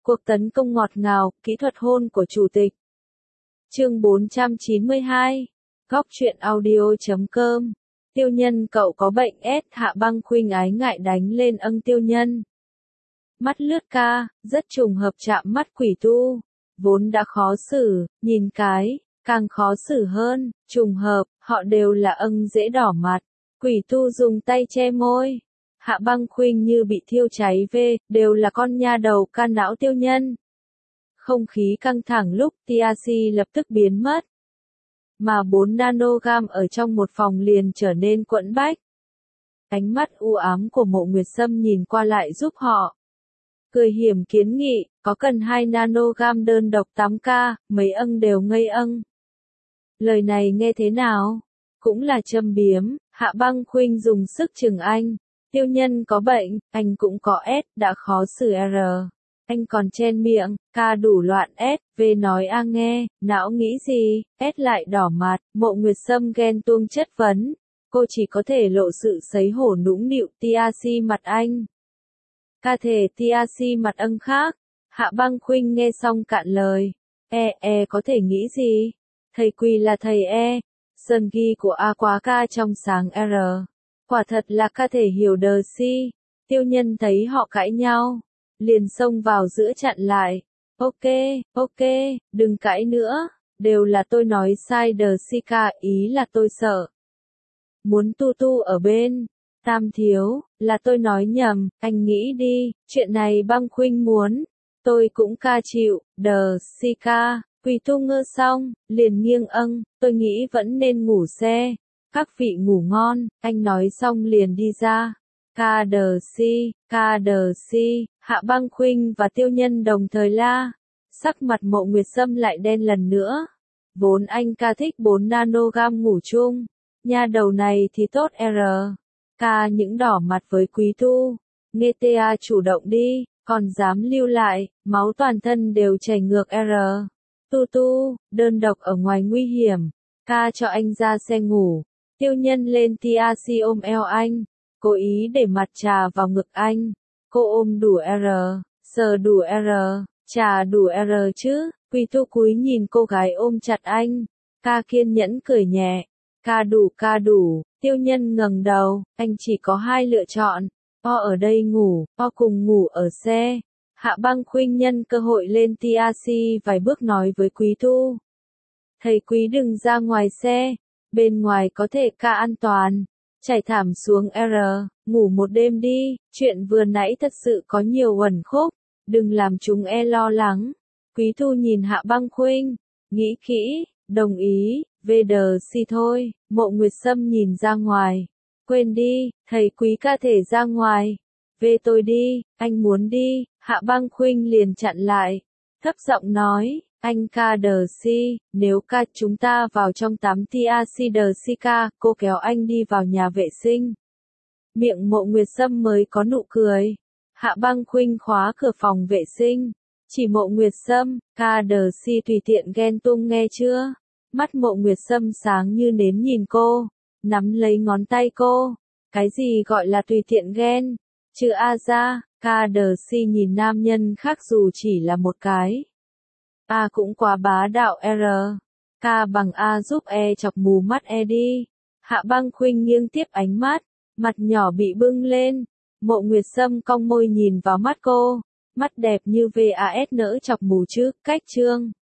Cuộc tấn công ngọt ngào, kỹ thuật hôn của chủ tịch. Chương 492. Góc truyện audio.com. Tiêu Nhân cậu có bệnh S. Hạ Băng Khuynh ái ngại đánh lên Tiêu Nhân. Mắt lướt ca, rất trùng hợp chạm mắt Quỷ Tu. Vốn đã khó xử, nhìn cái, càng khó xử hơn, trùng hợp, họ đều là dễ đỏ mặt. Quỷ Tu dùng tay che môi. Hạ Băng Khuynh như bị thiêu cháy về, đều là con nha đầu ca não Tiêu Nhân. Không khí căng thẳng lúc TRC lập tức biến mất. Mà 4 nanogam ở trong một phòng liền trở nên quẫn bách. Ánh mắt u ám của Mộ Nguyệt Sâm nhìn qua lại giúp họ. Cười hiểm kiến nghị, có cần 2 nanogam đơn độc 8K, mấy đều ngây Lời này nghe thế nào? Cũng là châm biếm, Hạ Băng Khuynh dùng sức chừng anh. Tiêu Nhân có bệnh, anh cũng có S, đã khó xử R. Anh còn chen miệng, ca đủ loạn S, V nói A nghe, não nghĩ gì, S lại đỏ mặt, Mộ Nguyệt Sâm ghen tuông chất vấn. Cô chỉ có thể lộ sự xấu hổ nũng nịu TRC mặt anh. Ca thể TRC mặt khác. Hạ Băng Khuynh nghe xong cạn lời. Có thể nghĩ gì? Thầy Quỳ là thầy Sơn ghi của A quá ca trong sáng R. Quả thật là ca thể hiểu đờ si. Tiêu Nhân thấy họ cãi nhau. Liền xông vào giữa chặn lại. Ok, đừng cãi nữa. Đều là tôi nói sai đờ si ca, ý là tôi sợ. Muốn tu ở bên. Tam thiếu, là tôi nói nhầm, anh nghĩ đi, chuyện này Băng Khuynh muốn. Tôi cũng ca chịu, đờ si ca. Quỳ Tu ngơ xong, liền nghiêng tôi nghĩ vẫn nên ngủ xe. Các vị ngủ ngon, anh nói xong liền đi ra. Ca đờ si, Hạ Băng Khuynh và Tiêu Nhân đồng thời la. Sắc mặt Mộ Nguyệt Sâm lại đen lần nữa. Vốn anh ca thích 4 nanogam ngủ chung. Nha đầu này thì tốt R. Ca những đỏ mặt với Quý Tu. Nghe ta chủ động đi, còn dám lưu lại, máu toàn thân đều chảy ngược R. Tu, đơn độc ở ngoài nguy hiểm. Ca cho anh ra xe ngủ. Tiêu Nhân lên TRC ôm eo anh. Cố ý để mặt trà vào ngực anh. Cô ôm đủ R, sờ đủ R, trà đủ R chứ. Quỳ Tu cúi nhìn cô gái ôm chặt anh. Ca kiên nhẫn cười nhẹ. Ca đủ. Tiêu Nhân ngẩng đầu. Anh chỉ có 2 lựa chọn. O ở đây ngủ, O cùng ngủ ở xe. Hạ Băng Khuynh nhân cơ hội lên TRC vài bước nói với Quý Tu. Thầy Quý đừng ra ngoài xe. Bên ngoài có thể ca an toàn. Trải thảm xuống R, ngủ một đêm đi, chuyện vừa nãy thật sự có nhiều uẩn khúc, đừng làm chúng lo lắng. Quý Tu nhìn Hạ Băng Khuynh, nghĩ kỹ, đồng ý, về đờ si thôi. Mộ Nguyệt Sâm nhìn ra ngoài, quên đi, thầy Quý ca thể ra ngoài. Về tôi đi, anh muốn đi. Hạ Băng Khuynh liền chặn lại, thấp giọng nói. Anh ca đờ si, nếu ca chúng ta vào trong tắm TRC đờ si ca, cô kéo anh đi vào nhà vệ sinh. Miệng Mộ Nguyệt Sâm mới có nụ cười. Hạ Băng Khuynh khóa cửa phòng vệ sinh. Chỉ Mộ Nguyệt Sâm, ca đờ si tùy tiện ghen tuông nghe chưa? Mắt Mộ Nguyệt Sâm sáng như nến nhìn cô, nắm lấy ngón tay cô. Cái gì gọi là tùy tiện ghen? Chứ A ra, ca đờ si nhìn nam nhân khác dù chỉ là một cái. A cũng quá bá đạo R. Ca bằng A giúp chọc mù mắt đi. Hạ Băng Khuynh nghiêng tiếp ánh mắt, mặt nhỏ bị bưng lên. Mộ Nguyệt Sâm cong môi nhìn vào mắt cô. Mắt đẹp như VAS nỡ chọc mù chứ, cách trương.